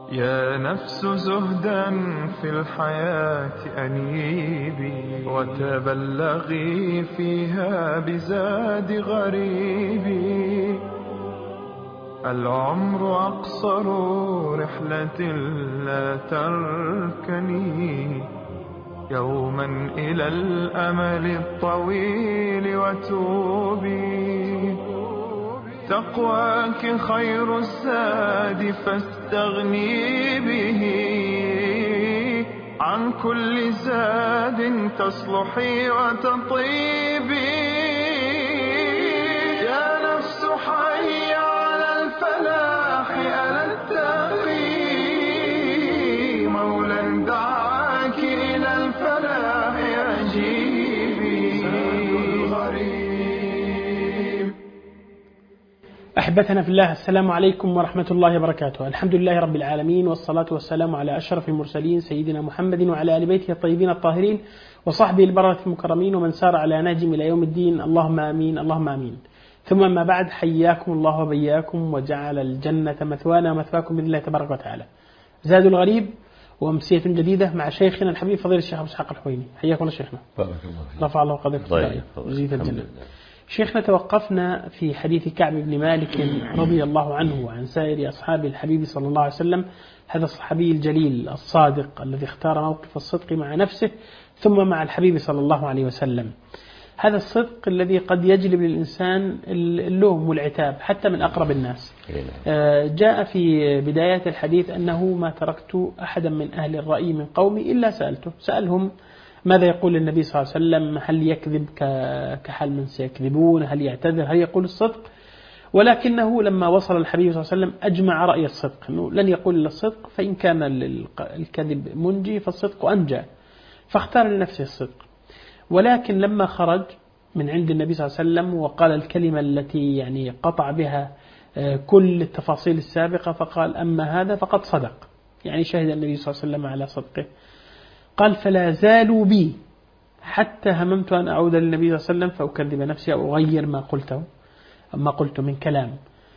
يا نفس زهدا في الحياة أنيبي، وتبلغي فيها بزاد غريبي. العمر أقصر رحلة لا تركني يوما إلى الأمل الطويل وتوبي. تقواك خير الزاد فاستغني به، عن كل زاد تصلحي وتطيبي. يا نفس حي على الفلاح ألا التقي، مولا دعاك إلى الفلاح أجيبي. أحبتنا في الله، السلام عليكم ورحمة الله وبركاته. الحمد لله رب العالمين، والصلاة والسلام على أشرف المرسلين سيدنا محمد وعلى آل بيته الطيبين الطاهرين وصحبه البررة المكرمين ومن سار على نهجهم إلى يوم الدين. اللهم آمين اللهم آمين. ثم ما بعد، حياكم الله وبياكم وجعل الجنة مثوانا ومثواكم بإذن الله تبارك وتعالى. زاد الغريب وأمسية جديدة مع شيخنا الحبيب فضيل الشيخ أبو إسحاق الحويني. حياكم الله شيخنا، بارك الله فيك، رفع الله قدرك وجزيت الجنة. شيخنا، توقفنا في حديث كعب بن مالك رضي الله عنه وعن سائر أصحاب الحبيب صلى الله عليه وسلم، هذا الصحابي الجليل الصادق الذي اختار موقف الصدق مع نفسه ثم مع الحبيب صلى الله عليه وسلم. هذا الصدق الذي قد يجلب للإنسان اللوم والعتاب حتى من أقرب الناس. جاء في بداية الحديث أنه ما تركت أحدا من أهل الرأي من قومي إلا سألهم ماذا يقول النبي صلى الله عليه وسلم، هل يكذب كحال من سيكذبون، هل يعتذر، هل يقول الصدق؟ ولكنه لما وصل الحبيب صلى الله عليه وسلم أجمع رأي الصدق، أنه لن يقول إلا الصدق، فإن كان الكذب منجي فالصدق أنجى، فاختار لنفسه الصدق. ولكن لما خرج من عند النبي صلى الله عليه وسلم وقال الكلمة التي يعني قطع بها كل التفاصيل السابقة، فقال أما هذا فقد صدق، يعني شهد النبي صلى الله عليه وسلم على صدقه. قال فلا زالوا بي حتى هممت أن أعود للنبي صلى الله عليه وسلم فأكذب نفسي أو أغير ما قلت من كلام.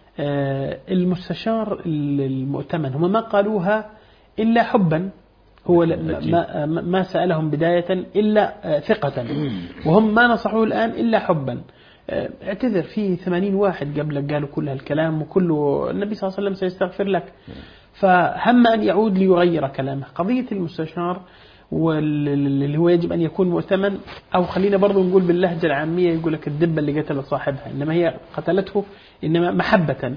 المستشار المؤتمن هم ما قالوها إلا حبا، هو ما سألهم بداية إلا ثقة، وهم ما نصحوه الآن إلا حبا. اعتذر، في 80 واحد قبلك قالوا كل هالكلام وكله النبي صلى الله عليه وسلم سيستغفر لك، فهم أن يعود ليغير كلامه. قضية المستشار واللي هو يجب أن يكون مؤتمن، أو خلينا برضو نقول باللهجة العامية يقول لك الدبة اللي قتلت صاحبها، إنما هي قتلته إنما محبة.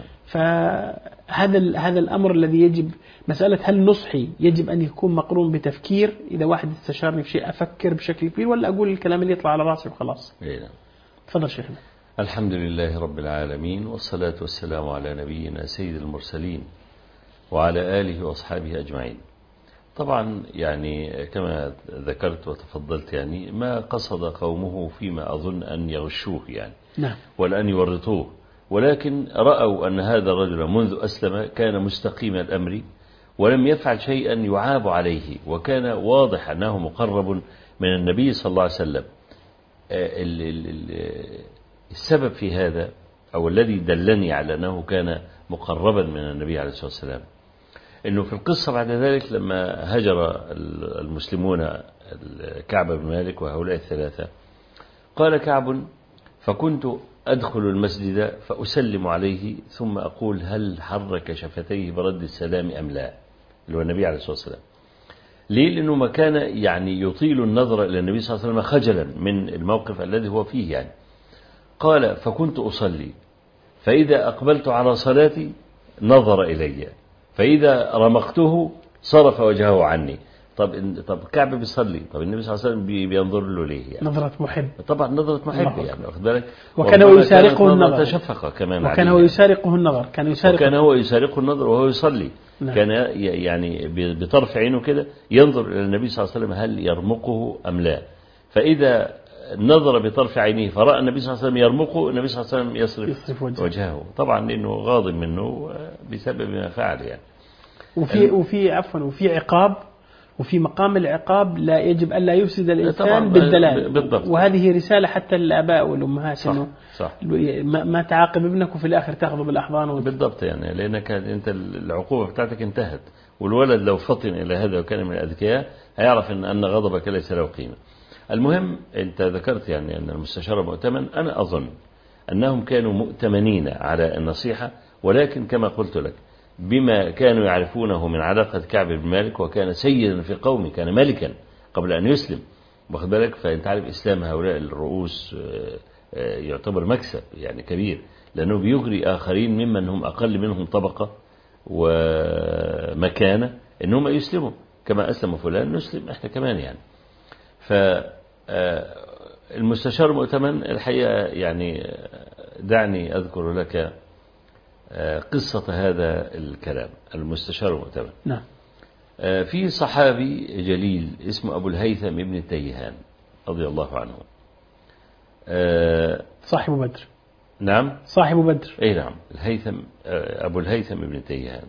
فهذا الأمر الذي يجب، مسألة هل نصحي يجب أن يكون مقرون بتفكير، إذا واحد استشارني في شيء أفكر بشكل كبير ولا أقول الكلام اللي يطلع على راسي وخلاص. تفضل شيخنا. الحمد لله رب العالمين، والصلاة والسلام على نبينا سيد المرسلين وعلى آله وأصحابه أجمعين. طبعا يعني كما ذكرت وتفضلت، يعني ما قصد قومه فيما أظن أن يغشوه يعني، نعم، والأن يورطوه، ولكن رأوا أن هذا الرجل منذ أسلم كان مستقيم الأمر ولم يفعل شيئا يعاب عليه، وكان واضح أنه مقرب من النبي صلى الله عليه وسلم. السبب في هذا أو الذي دلني على أنه كان مقربا من النبي عليه الصلاة والسلام، إنه في القصة بعد ذلك لما هجر المسلمون كعب بن مالك وهؤلاء الثلاثة، قال كعب فكنت أدخل المسجد فأسلم عليه ثم أقول هل حرك شفتيه برد السلام أم لا، اللي هو النبي عليه الصلاة والسلام. ليه؟ لأنه ما كان يعني يطيل النظر إلى النبي صلى الله عليه وسلم خجلا من الموقف الذي هو فيه يعني. قال فكنت أصلي فإذا أقبلت على صلاتي نظر إلي، فإذا رمقته صرف وجهه عني. طب كعب بيصلي، طب النبي صلى الله عليه وسلم بينظر له ليه يعني؟ نظرة محب، طبعا نظرة محب يعني، واخد بالك. وكان هو يسارقه النظر، تشفق كمان، وكان هو يسارقه النظر، كان هو يسارقه النظر وهو يصلي. نعم. كان يعني بطرف عينه كده ينظر إلى النبي صلى الله عليه وسلم هل يرمقه أم لا، فإذا نظر بطرف عينه فرأى النبي صلى الله عليه وسلم يرمقه، النبي صلى الله عليه وسلم يصرف وجهه، طبعا لأنه غاضب منه بسبب ما فعل يعني. وفي عقاب وفي مقام العقاب لا يجب ألا يفسد الإنسان طبعاً بالدلال. بالضبط. وهذه رسالة حتى للآباء والأمهات، صح إنه صح ما تعاقب ابنك وفي الآخر تأخذه بالأحضان بالضبط، يعني لأنك أنت العقوبة بتاعتك انتهت. والولد لو فطن إلى هذا وكان من الأذكياء هيعرف أن غضبك ليس له قيمة. المهم أنت ذكرت يعني أن المستشار مؤتمن، أنا أظن أنهم كانوا مؤتمنين على النصيحة، ولكن كما قلت لك بما كانوا يعرفونه من علاقة كعب بن مالك، وكان سيدا في قومه، كان ملكا قبل أن يسلم، واخد بالك. فأنت عارف إسلام هؤلاء الرؤوس يعتبر مكسب يعني كبير، لأنه بيغري آخرين ممن هم أقل منهم طبقة ومكانة إنهم يسلموا، كما أسلم فلان نسلم إحنا كمان يعني. فالمستشار مؤتمن الحقيقة يعني دعني أذكر لك قصة هذا الكلام. المستشار مؤتمن نعم. في صحابي جليل اسمه أبو الهيثم ابن تيهان رضي الله عنه، صاحب بدر. نعم صاحب بدر. أي نعم، الهيثم أبو الهيثم ابن تيهان.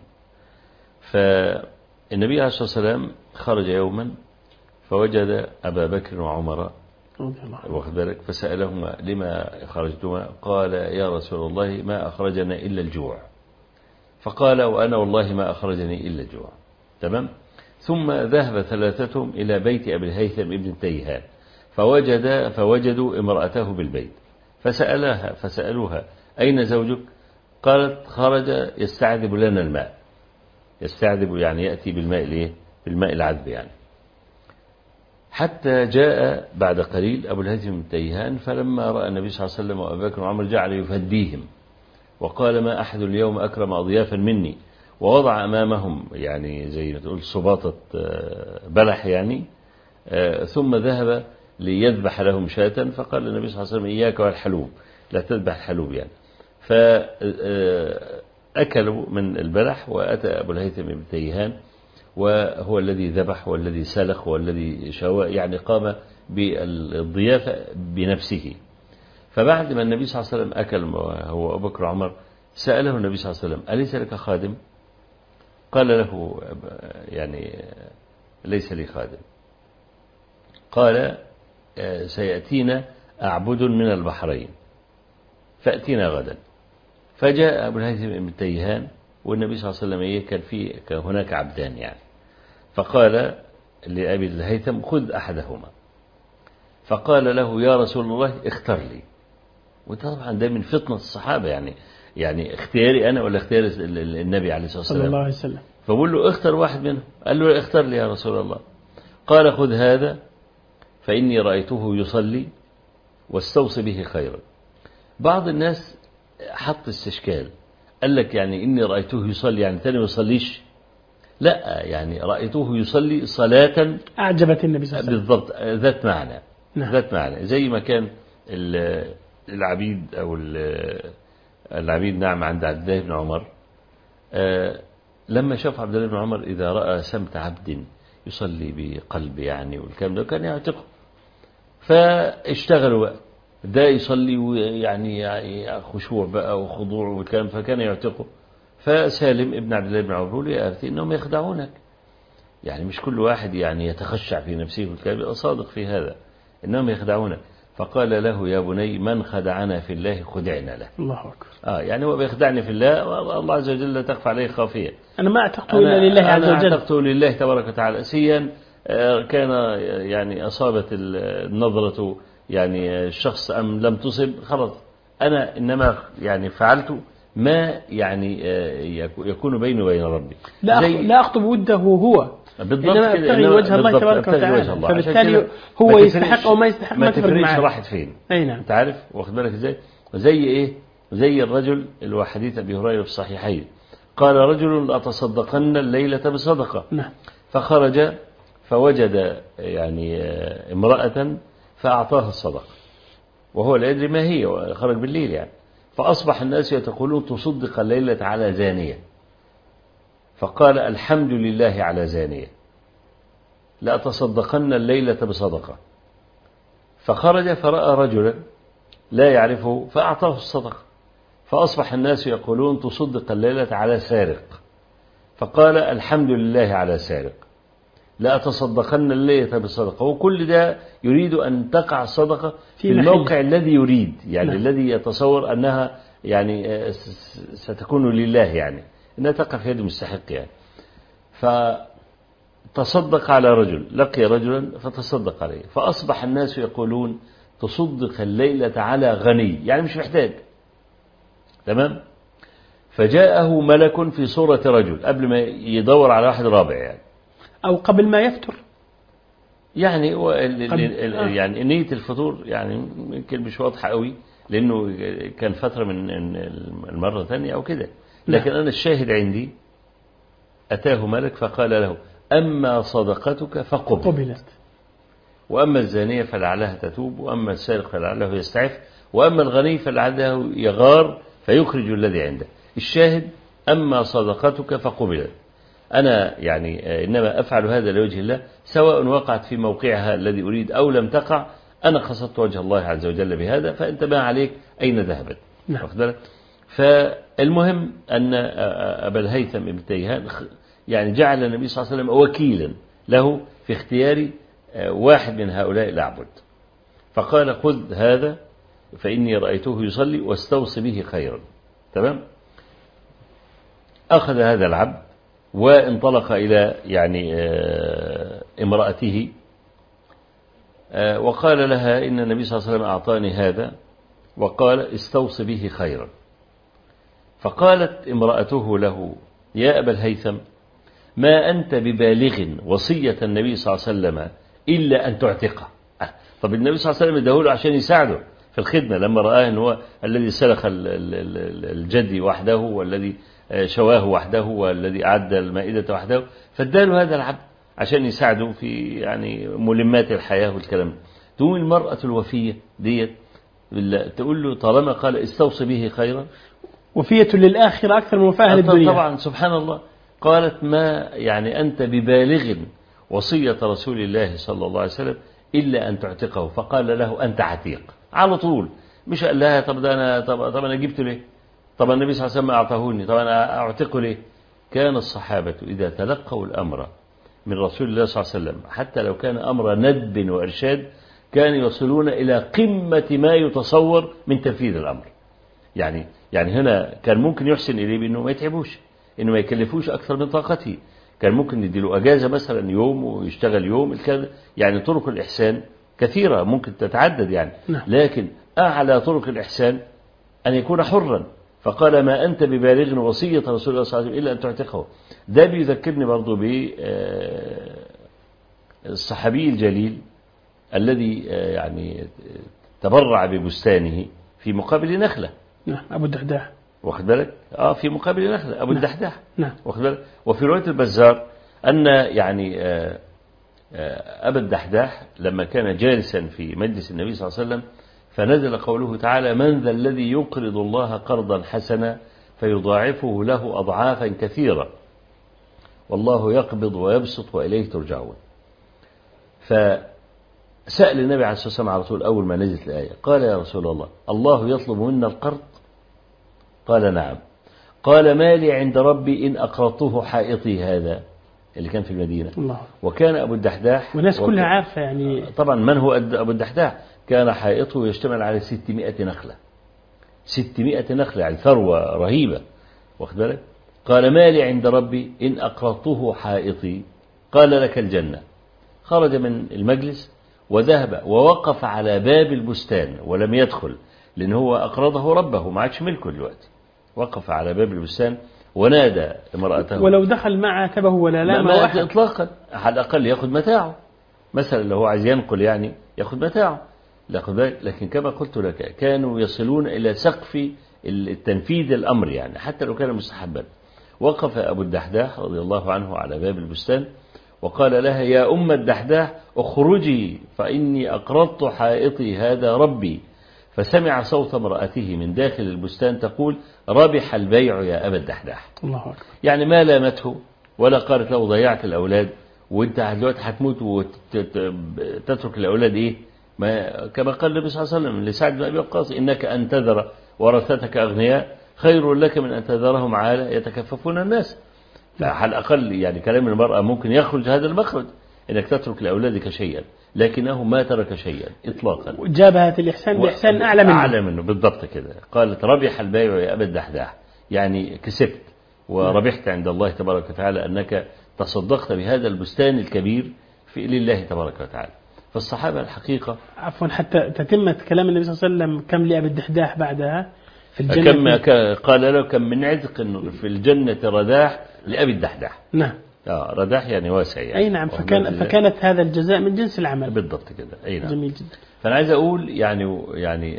فالنبي عليه الصلاة والسلام خرج يوما فوجد أبا بكر وعمر واخد بالك، فسألهما لما خرجتما؟ قال يا رسول الله ما أخرجنا إلا الجوع. فقال وأنا والله ما أخرجني إلا الجوع. تمام. ثم ذهب ثلاثتهم إلى بيت أبي الهيثم ابن تيهان فوجدوا امرأته بالبيت، فسألوها أين زوجك؟ قالت خرج يستعذب لنا الماء. يستعذب يعني يأتي بالماء ليه؟ بالماء العذب يعني. حتى جاء بعد قليل أبو الهيثم بن تيهان، فلما رأى النبي صلى الله عليه وسلم وأبا بكر وعمر جعل يفديهم وقال ما أحد اليوم أكرم أضيافا مني، ووضع أمامهم يعني زي ما تقول صباطة بلح يعني، ثم ذهب ليذبح لهم شاة. فقال النبي صلى الله عليه وسلم إياك والحلوب، لا تذبح الحلوب يعني. فأكلوا من البلح، وأتى أبو الهيثم بن تيهان وهو الذي ذبح والذي سلخ والذي شوى، يعني قام بالضيافة بنفسه. فبعد ما النبي صلى الله عليه وسلم أكل هو أبو بكر وعمر، سأله النبي صلى الله عليه وسلم أليس لك خادم؟ قال له يعني ليس لي خادم. قال سيأتينا أعبد من البحرين فأتينا غدا. فجاء أبو الهيثم بن تيهان والنبي صلى الله عليه وسلم كان هناك عبدان يعني، فقال لأبي الهيثم خذ أحدهما. فقال له يا رسول الله اختر لي. وطبعا ده من فطنة الصحابة يعني اختياري أنا ولا اختيار النبي عليه الصلاة والسلام صلى الله عليه وسلم. فقال له اختر واحد منهم. قال له اختر لي يا رسول الله. قال خذ هذا فإني رأيته يصلي واستوصي به خيرا. بعض الناس حط استشكال، قال لك يعني إني رأيته يصلي يعني تاني ما يصليش؟ لا، يعني رأيته يصلي صلاة أعجبت النبي صلى الله عليه وسلم. بالضبط، ذات معنى. نعم. ذات معنى، زي ما كان العبيد أو العبيد نعم عند عبد الله بن عمر، لما شاف عبد الله بن عمر إذا رأى سمت عبد يصلي بقلب يعني والكلام ده كان يعتقه، فاشتغلوا بقى ده يصلي ويعني خشوع بقى وخضوع والكلام، فكان يعتقه. فسالم ابن عبد الله بن عمر يا أبتي إنهم يخدعونك، يعني مش كل واحد يعني يتخشع في نفسه والكلام، يبقى صادق في هذا، إنهم يخدعونك. فقال له يا بني من خدعنا في الله خدعنا له. الله أكبر. يعني هو بيخدعني في الله، الله عز وجل لا تخفى عليه خافية. أنا ما اعتقته إلا لله عز وجل. أنا اعتقته لله تبارك وتعالى. سيا كان يعني أصابت النظرة يعني الشخص أم لم تصب، خلاص أنا إنما يعني فعلت ما يعني يكون بيني وبين ربي. لا أخطب وده هو، إنما أبتغي وجه الله تبارك وتعالى، فبالتالي هو يستحق أو ما يستحق ما تفرق معاه. راحت فين؟ أي نعم. أنت عارف واخد بالك إزاي؟ زي إيه؟ زي الرجل اللي حديث أبي هريرة في الصحيحين، قال رجل لأتصدقن الليلة بصدقة. نعم. فخرج فوجد يعني امرأة فأعطاها الصدقة وهو لا يدري ما هي، خرج بالليل يعني. فأصبح الناس يتقولون تصدق الليلة على زانية، فقال الحمد لله على زانية، لا تصدقن الليلة بصدقة. فخرج فرأى رجلا لا يعرفه فأعطاه الصدقة، فأصبح الناس يقولون تصدق الليلة على سارق، فقال الحمد لله على سارق، لأتصدقن الليلة بالصدقة. وكل ده يريد أن تقع الصدقة في الموقع الذي يريد، يعني الذي يتصور أنها يعني ستكون لله، يعني أنها تقع في يد المستحق يعني. فتصدق على رجل، لقي رجلا فتصدق عليه، فأصبح الناس يقولون تصدق الليلة على غني، يعني مش محتاج. تمام. فجاءه ملك في صورة رجل قبل ما يدور على واحد رابع يعني، أو قبل ما يفطر يعني يعني نية الفطور يعني يمكن مش واضحة قوي، لأنه كان فترة من المرة الثانية أو كده. لكن أنا الشاهد عندي أتاه ملك فقال له: أما صدقتك فقبلت، وأما الزانية فلعلها تتوب، وأما السارق فلعله يستعف، وأما الغني فلعله يغار فيخرج الذي عنده. الشاهد: أما صدقتك فقبلت. أنا يعني إنما أفعل هذا لوجه الله، سواء وقعت في موقعها الذي أريد أو لم تقع، أنا قصدت وجه الله عز وجل بهذا، فأنت ما عليك أين ذهبت. فالمهم أن أبا الهيثم بن تيهان يعني جعل النبي صلى الله عليه وسلم وكيلا له في اختيار واحد من هؤلاء الأعبد، فقال: خذ هذا فإني رأيته يصلي واستوص به خيرا. تمام. أخذ هذا العبد وانطلق إلى يعني امرأته، وقال لها: إن النبي صلى الله عليه وسلم أعطاني هذا وقال استوص به خيرا. فقالت امرأته له: يا أبا الهيثم، ما أنت ببالغ وصية النبي صلى الله عليه وسلم إلا أن تعتقه. طب النبي صلى الله عليه وسلم اداهوله عشان يساعده في الخدمة، لما رآه أنه هو الذي سلخ الجدي وحده، والذي شواه وحده، والذي أعد المائدة وحده، فاداله هذا العبد عشان يساعده في يعني ملمات الحياة والكلام. تقوم المرأة الوفية ديت تقول له طالما قال استوصي به خيرا، وفية للآخرة أكثر من وفاة للدنيا. طبعا سبحان الله. قالت: ما يعني أنت ببالغ وصية رسول الله صلى الله عليه وسلم إلا أن تعتقه. فقال له: أنت عتيق على طول. مش قال لها: طب ده أنا طب أنا جبته ليه؟ طب النبي صلى الله عليه وسلم أعطاهوني، طب أنا أعتقه ليه؟ كان الصحابة إذا تلقوا الأمر من رسول الله صلى الله عليه وسلم، حتى لو كان أمر ندب وإرشاد، كانوا يصلون إلى قمة ما يتصور من تنفيذ الأمر. يعني هنا كان ممكن يحسن إليه بأنه ما يتعبوش، إنه ما يكلفوش أكثر من طاقته. كان ممكن يديله أجازة مثلا يوم ويشتغل يوم الكذا. يعني طرق الإحسان كثيرة ممكن تتعدد يعني. لكن أعلى طرق الإحسان أن يكون حرا. فقال: ما أنت ببالغ وصية رسول الله صلى الله عليه وسلم إلا أن تعتقه. ده بيذكرني برضو بالصحابي الجليل الذي يعني تبرع ببستانه في مقابل نخلة. نعم، أبو الدحداح. واخد بالك؟ في مقابل نخلة أبو الدحداح. نعم. واخد بالك؟ وفي رواية البزار أن يعني أبا الدحداح لما كان جالسا في مجلس النبي صلى الله عليه وسلم، فنزل قوله تعالى: من ذا الذي يقرض الله قرضا حسنا فيضاعفه له أضعافا كثيرة والله يقبض ويبسط وإليه ترجعون. فسأل النبي عليه الصلاة والسلام على طول أول ما نزلت الآية، قال: يا رسول الله، الله يطلب منا القرض؟ قال: نعم. قال: ما لي عند ربي إن أقرضته حائطي هذا، اللي كان في المدينة. الله. وكان أبو الدحداح، والناس كلها عارفة يعني طبعا من هو أبو الدحداح. كان حائطه يشتمل على 600 نخلة. 600 نخلة يعني ثروة رهيبة. واخد بالك؟ قال: ما لي عند ربي إن أقرضته حائطي؟ قال: لك الجنة. خرج من المجلس وذهب ووقف على باب البستان ولم يدخل، لأن هو أقرضه ربه، ما عادش ملكه دلوقتي. وقف على باب البستان ونادى امرأته، ولو دخل ما عاتبه ولا لامه أحد إطلاقا. على الأقل يأخذ متاعه، مثلا لو هو عايز ينقل يعني يأخذ متاعه. لكن كما قلت لك كانوا يصلون إلى سقف التنفيذ الأمر، يعني حتى لو كان مستحبا. وقف أبو الدحداح رضي الله عنه على باب البستان وقال لها: يا أم الدحداح اخرجي فإني أقرضت حائطي هذا ربي. فسمع صوت امرأته من داخل البستان تقول: ربح البيع يا أبا الدحداح. الله أكبر. يعني ما لامته ولا قالت له ضيعت الأولاد وانت دلوقتي هتموت وتترك الأولاد إيه؟ ما كما قال النبي صلى الله عليه وسلم لسعد بن أبي وقاص: إنك أن تذر ورثتك أغنياء خير لك من أن تذرهم عالة يتكففون الناس. فعلى الأقل يعني كلام المرأة ممكن يخرج هذا المخرج، إنك تترك لأولادك شيئا، لكنه ما ترك شيئا إطلاقا. جابها الإحسان بإحسان أعلى منه بالضبط كده. قالت ربح البيع يا أبا الدحداح، يعني كسبت وربحت عند الله تبارك وتعالى أنك تصدقت بهذا البستان الكبير في لله تبارك وتعالى. فالصحابة الحقيقة عفوا حتى تتمة كلام النبي صلى الله عليه وسلم كم لأبي الدحداح بعدها في الجنة قال له كم من عتق في الجنة رداح لأبي الدحداح. نعم. رداح يعني واسع يعني. أي نعم. فكانت هذا الجزاء من جنس العمل. بالضبط كده. أي نعم. جميل جدا. فأنا عايز أقول يعني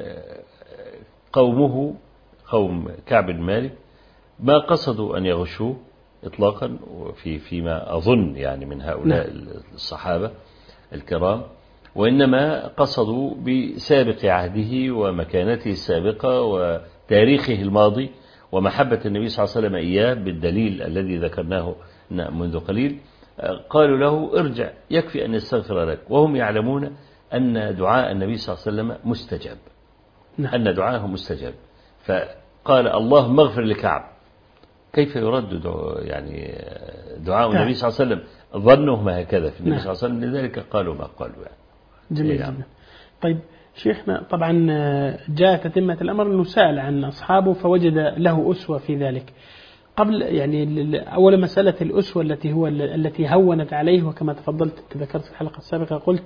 قومه قوم كعب بن مالك ما قصدوا أن يغشوه إطلاقا فيما أظن يعني من هؤلاء الصحابة الكرام، وإنما قصدوا بسابق عهده ومكانته السابقة وتاريخه الماضي ومحبة النبي صلى الله عليه وسلم إياه بالدليل الذي ذكرناه منذ قليل. قالوا له ارجع يكفي أن يستغفر لك، وهم يعلمون أن دعاء النبي صلى الله عليه وسلم مستجاب، أن دعاءه مستجاب. فقال اللهم اغفر لكعب. كيف يرد دعاء النبي صلى الله عليه وسلم؟ ظنهم هكذا في النبي صلى الله عليه وسلم، لذلك قالوا ما قالوا يعني. جميل جدا. طيب شيخنا، طبعا جاء تتمة الأمر أنه سأل عن أصحابه فوجد له أسوة في ذلك. قبل يعني أول مسألة الأسوة التي هونت عليه، وكما تفضلت ذكرت في الحلقة السابقة قلت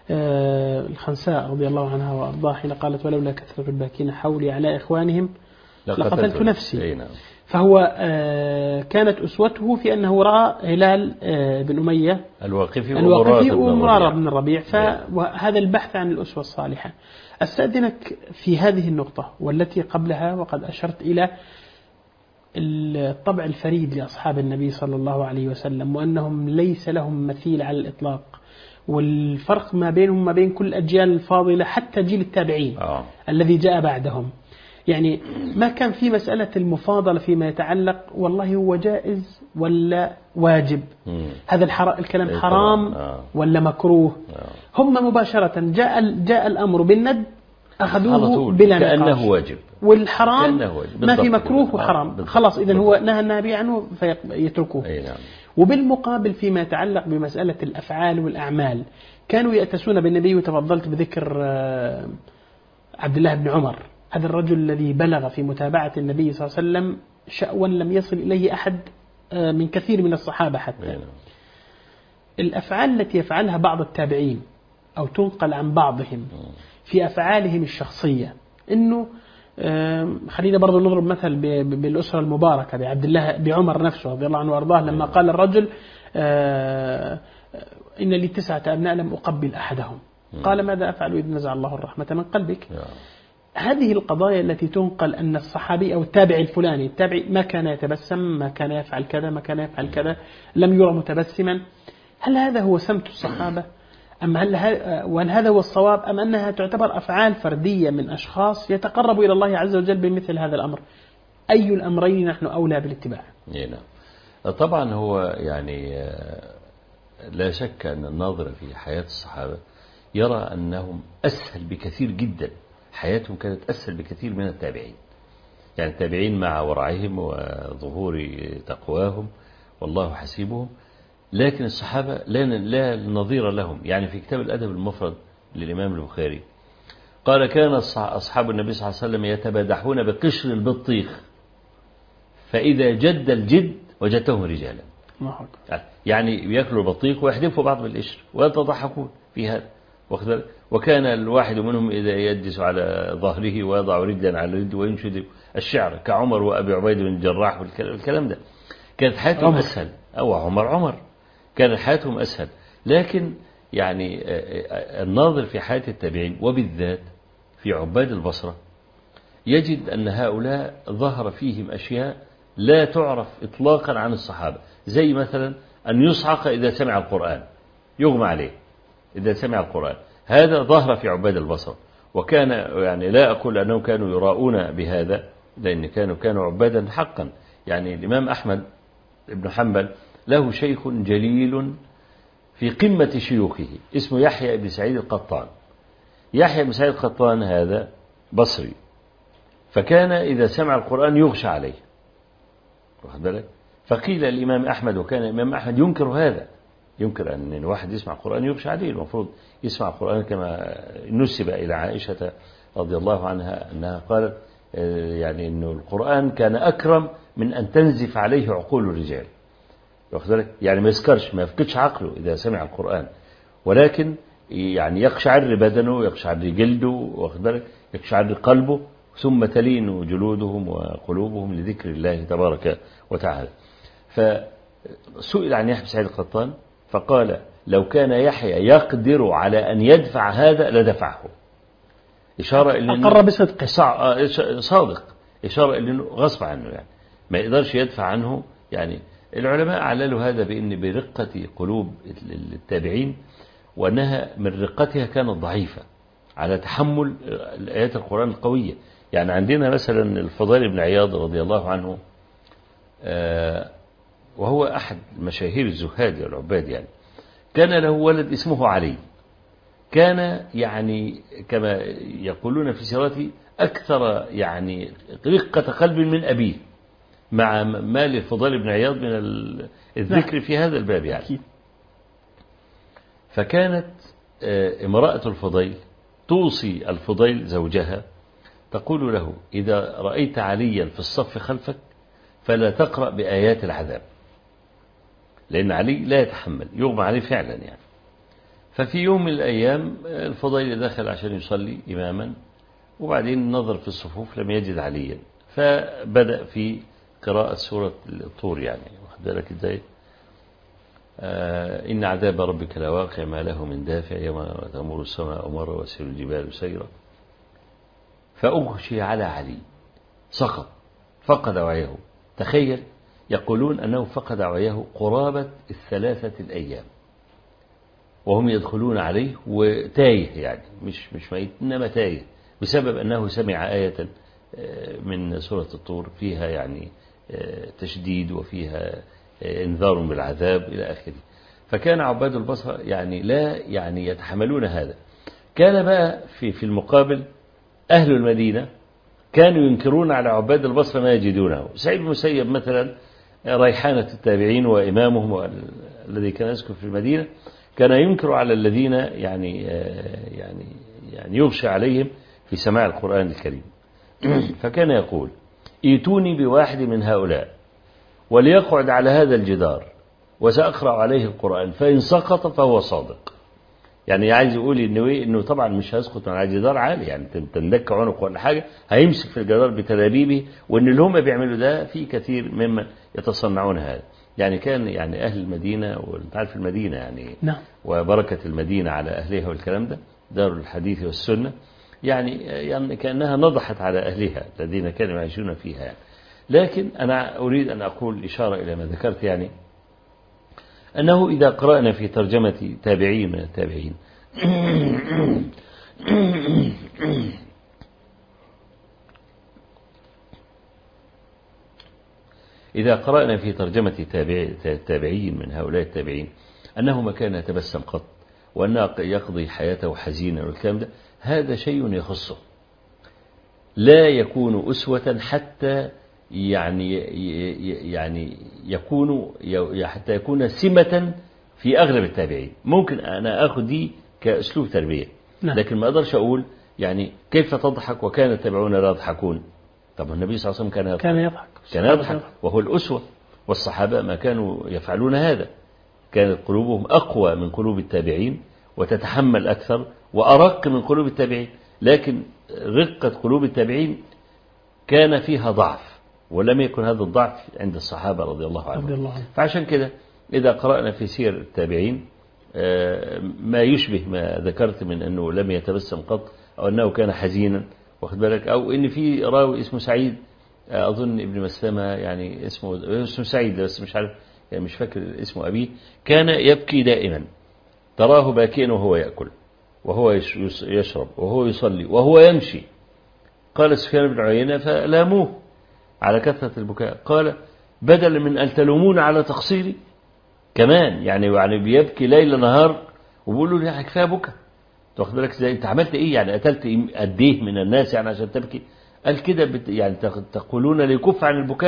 الخنساء رضي الله عنها وأرضاها حين قالت ولولا كثرة الباكين حولي على إخوانهم لقتلت نفسي. فهو كانت أسوته في أنه رأى هلال بن أمية الواقفي ومرارة بن الربيع، فهذا البحث عن الأسوة الصالحة. أستأذنك في هذه النقطة والتي قبلها، وقد أشرت إلى الطبع الفريد لأصحاب النبي صلى الله عليه وسلم، وأنهم ليس لهم مثيل على الإطلاق، والفرق ما بينهم ما بين كل الأجيال الفاضلة حتى جيل التابعين الذي جاء بعدهم. يعني ما كان في مسألة المفاضلة فيما يتعلق والله هو جائز ولا واجب، هذا الكلام حرام ولا مكروه. هم مباشرة جاء الأمر بالند أخذوه بلا نقاش كأنه واجب، والحرام ما في مكروه وحرام، خلاص إذن هو نهى النبي عنه فيتركوه. نعم. وبالمقابل فيما يتعلق بمسألة الأفعال والأعمال كانوا يأتسون بالنبي، وتفضلت بذكر عبد الله بن عمر، هذا الرجل الذي بلغ في متابعة النبي صلى الله عليه وسلم شأوا لم يصل إليه أحد من كثير من الصحابة حتى. الأفعال التي يفعلها بعض التابعين أو تنقل عن بعضهم في أفعالهم الشخصية، إنه خلينا برضو نضرب مثل بالأسرة المباركة بعبد الله بعمر نفسه رضي الله عنه وأرضاه، لما قال الرجل إن لي 9 أبناء لم أقبل أحدهم، قال ماذا أفعل إذ نزع الله الرحمة من قلبك. هذه القضايا التي تنقل أن الصحابي أو التابع الفلاني ما كان يتبسم، ما كان يفعل كذا، ما كان يفعل كذا، لم يرى متبسما. هل هذا هو سمت الصحابة؟ وهل هذا هو الصواب، أم أنها تعتبر أفعال فردية من أشخاص يتقربوا إلى الله عز وجل بمثل هذا الأمر؟ أي الأمرين نحن أولى بالاتباع؟ طبعا هو يعني لا شك أن الناظر في حياة الصحابة يرى أنهم أسهل بكثير جدا، حياتهم كانت أسهل بكثير من التابعين. يعني التابعين مع ورعهم وظهور تقواهم والله حسيبهم، لكن الصحابة لا نظير لهم. يعني في كتاب الأدب المفرد للإمام البخاري قال كان أصحاب النبي صلى الله عليه وسلم يتبادحون بقشر البطيخ، فإذا جد الجد وجدتهم رجالا. يعني يأكلوا البطيخ ويحدفوا بعض بالقشر ويتضحكون في هذا. وكان الواحد منهم إذا يجلس على ظهره ويضع رجلا على رجل وينشد الشعر كعمر وأبي عبيد بن الجراح والكلام ده. كانت حياتهم أسهل، أو عمر كانت حياتهم أسهل. لكن يعني الناظر في حياة التابعين وبالذات في عباد البصرة يجد أن هؤلاء ظهر فيهم أشياء لا تعرف إطلاقا عن الصحابة، زي مثلا أن يصعق إذا سمع القرآن، يغمى عليه إذا سمع القرآن. هذا ظهر في عباد البصرة، وكان يعني لا أقول أنهم كانوا يراؤون بهذا، لأن كانوا عبادا حقا. يعني الإمام أحمد بن حنبل له شيخ جليل في قمة شيوخه اسمه يحيى بن سعيد القطان. يحيى بن سعيد القطان هذا بصري، فكان إذا سمع القرآن يغشى عليه، واخد بالك؟ فقيل الإمام أحمد، وكان الإمام أحمد ينكر هذا، ينكر أن واحد يسمع القرآن يغشى عليه. المفروض يسمع القرآن كما نسب إلى عائشة رضي الله عنها أنها قالت يعني أنه القرآن كان أكرم من أن تنزف عليه عقول الرجال. يعني ما يسكرش، ما يفقدش عقله إذا سمع القرآن، ولكن يعني يقشعر بدنه، يقشعر جلده، يقشعر قلبه، ثم تلين جلودهم وقلوبهم لذكر الله تبارك وتعالى. فسئل عن يحيى بن سعيد القطان فقال لو كان يحيى يقدر على أن يدفع هذا لدفعه، إشارة إلى أقر بصدقه، صادق، إشارة إلى أنه غصب عنه، يعني ما يقدرش يدفع عنه. يعني العلماء عللوا هذا بأن برقة قلوب التابعين، وأنها من رقتها كانت ضعيفة على تحمل الآيات القرآن القوية. يعني عندنا مثلا الفضيل بن عياض رضي الله عنه، وهو أحد مشاهير الزهاد والعباد، يعني كان له ولد اسمه علي، كان يعني كما يقولون في سيرته أكثر يعني رقة قلب من أبيه، مع ما للفضيل بن عياض من الذكر في هذا الباب يعني. فكانت امرأة الفضيل توصي الفضيل زوجها، تقول له إذا رأيت عليا في الصف خلفك فلا تقرأ بآيات العذاب، لأن علي لا يتحمل، يغمى عليه فعلا يعني. ففي يوم من الأيام الفضيل دخل عشان يصلي إماما، وبعدين نظر في الصفوف لم يجد عليا، فبدأ في قراءة سورة الطور، يعني واخد بالك ازاي؟ إن عذاب ربك لواقع ما له من دافع يوم تمر السماء مرة وسير الجبال سيرا. فأغشي على علي، سقط، فقد وعيه. تخيل، يقولون أنه فقد وعيه قرابة 3 أيام وهم يدخلون عليه وتايه، يعني مش ميت إنما تايه، بسبب أنه سمع آية من سورة الطور فيها يعني تشديد وفيها انذار بالعذاب إلى آخره. فكان عباد البصرة يعني لا يعني يتحملون هذا. كان بقى في المقابل أهل المدينة كانوا ينكرون على عباد البصرة ما يجدونه. سعيد بن المسيب مثلا ريحانة التابعين وإمامهم الذي كان يسكن في المدينة، كان ينكر على الذين يعني يغشى عليهم في سماع القرآن الكريم. فكان يقول ائتوني بواحد من هؤلاء وليقعد على هذا الجدار وسأقرأ عليه القرآن، فإن سقط فهو صادق. يعني عايز يقول إنه طبعا مش هيسقط من على جدار عالي، يعني تندك عنق ولا حاجة، هيمسك في الجدار بتلابيبه، وإن اللي هم بيعملوا ده في كثير ممن يتصنعون هذا. يعني كان يعني أهل المدينة، وانت عارف المدينة يعني نعم، وبركة المدينة على أهلها والكلام ده، دار الحديث والسنة، يعني كأنها نضحت على أهلها الذين كانوا يعيشون فيها يعني. لكن أنا أريد أن أقول إشارة إلى ما ذكرت، يعني أنه إذا قرأنا في ترجمة تابعين من التابعين إذا قرأنا في ترجمة تابعين من هؤلاء التابعين أنه ما كان يتبسم قط، وأنه يقضي حياته حزينا والكلام ده، هذا شيء يخصه، لا يكون أسوة حتى يعني حتى يكون سمة في أغلب التابعين. ممكن أنا أخذ دي كأسلوب تربية، لكن ما أقدرش أقول يعني كيف تضحك وكان التابعون لا يضحكون. طب النبي صلى الله عليه وسلم كان يضحك وهو الأسوة، والصحابة ما كانوا يفعلون هذا، كانت قلوبهم أقوى من قلوب التابعين وتتحمل أكثر وأرق من قلوب التابعين، لكن رقة قلوب التابعين كان فيها ضعف، ولم يكن هذا الضعف عند الصحابة رضي الله عنهم. فعشان كده إذا قرأنا في سير التابعين ما يشبه ما ذكرت من أنه لم يتبسم قط، أو أنه كان حزينا، واخد بالك، أو إن في راوي اسمه سعيد، أظن ابن مسلمة، يعني اسمه سعيد بس مش عارف، يعني مش فاكر اسمه أبيه، كان يبكي دائما، تراه باكيا وهو يأكل وهو يشرب وهو يصلي وهو يمشي. قال سفيان بن عيينة فلاموه على كثرة البكاء، قال بدلا من أن تلومون على تقصيري كمان، يعني بيبكي ليل نهار وبيقولوا لي كفاية بكى، تاخد بالك ازاي، انت عملت ايه يعني، قتلت قد ايه من الناس يعني عشان تبكي؟ قال كده يعني تقولون ليكف عن البكاء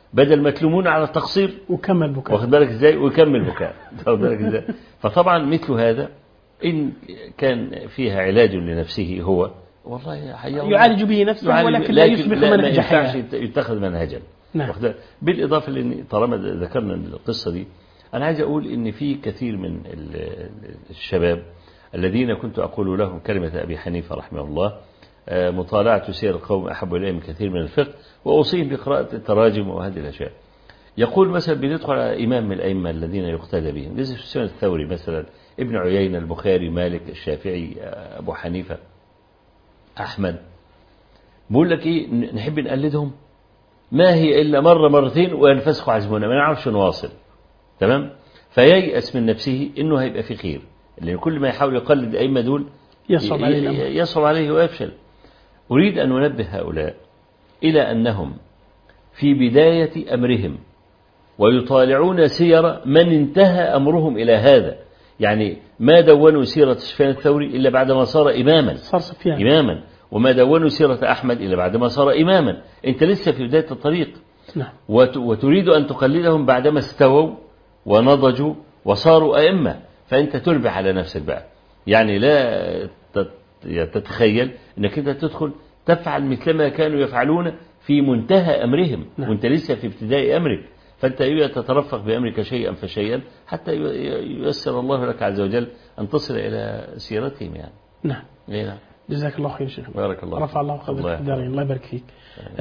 بدل ما تلومون على التقصير وكمل بكاء. واخد بالك ازاي، ويكمل بكاء. واخد بالك ازاي. فطبعا مثل هذا إن كان فيها علاج لنفسه هو والله يعالج به نفسه، ولكن لا يصبح منهج حياة، يتخذ منهجا. نعم. بالإضافة لأن طالما ذكرنا القصة دي، أنا عايز أقول إن في كثير من الشباب الذين كنت أقول لهم كلمة أبي حنيفة رحمه الله: مطالعة سير القوم أحب إليه من كثير من الفقه، وأوصيهم بقراءة التراجم وهذه الأشياء. يقول مثلا بندخل على إمام من الأئمة الذين يقتدى بهم، زي سفيان الثوري مثلا، ابن عيينة، البخاري، مالك، الشافعي، أبو حنيفة، أحمد. بقول لك إيه، نحب نقلدهم، ما هي إلا مرة مرتين وينفسخ عزمنا، ما نعرفش نواصل. تمام. فييأس من نفسه إنه هيبقى في خير، لأن كل ما يحاول يقلد الأئمة دول يصعب عليه ويفشل. أريد أن أنبه هؤلاء إلى أنهم في بداية أمرهم ويطالعون سير من انتهى أمرهم إلى هذا. يعني ما دونوا سيرة سفيان الثوري إلا بعدما صار إماما، وما دونوا سيرة أحمد إلا بعدما صار إماما. أنت لسه في بداية الطريق. نعم. وتريد أن تقلدهم بعدما استووا ونضجوا وصاروا أئمة، فأنت تربح على نفسك بقى. يعني لا تتخيل أنك أنت تدخل تفعل مثلما كانوا يفعلون في منتهى أمرهم. نعم. وأنت لسه في ابتداء أمرك، فأنت تترفق بأمرك شيئا فشيئا حتى ييسر الله لك عز وجل أن تصل إلى سيرتهم يعني. نعم. نعم. جزاك الله خير شيخ. بارك الله. رفع الله قدرك في الدارين. الله يبارك فيك.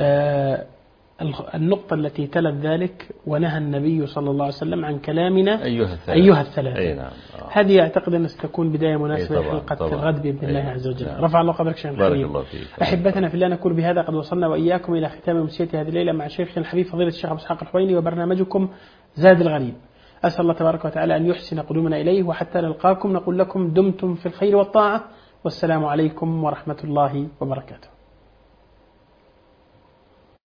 النقطة التي تلت ذلك: ونهى النبي صلى الله عليه وسلم عن كلامنا أيها الثلاثة. نعم. هذه أعتقد أن ستكون بداية مناسبة لحلقة الغد بإذن الله عز وجل. نعم. رفع الله قدرك شيخ الحبيب. الله فيك. أحبتنا في الله، نقول بهذا قد وصلنا وإياكم إلى ختام أمسية هذه الليلة مع شيخنا الحبيب فضيلة الشيخ أبو إسحاق الحويني وبرنامجكم زاد الغريب. أسأل الله تبارك وتعالى أن يحسن قدومنا إليه، وحتى نلقاكم نقول لكم دمتم في الخير والطاعة، والسلام عليكم ورحمة الله وبركاته.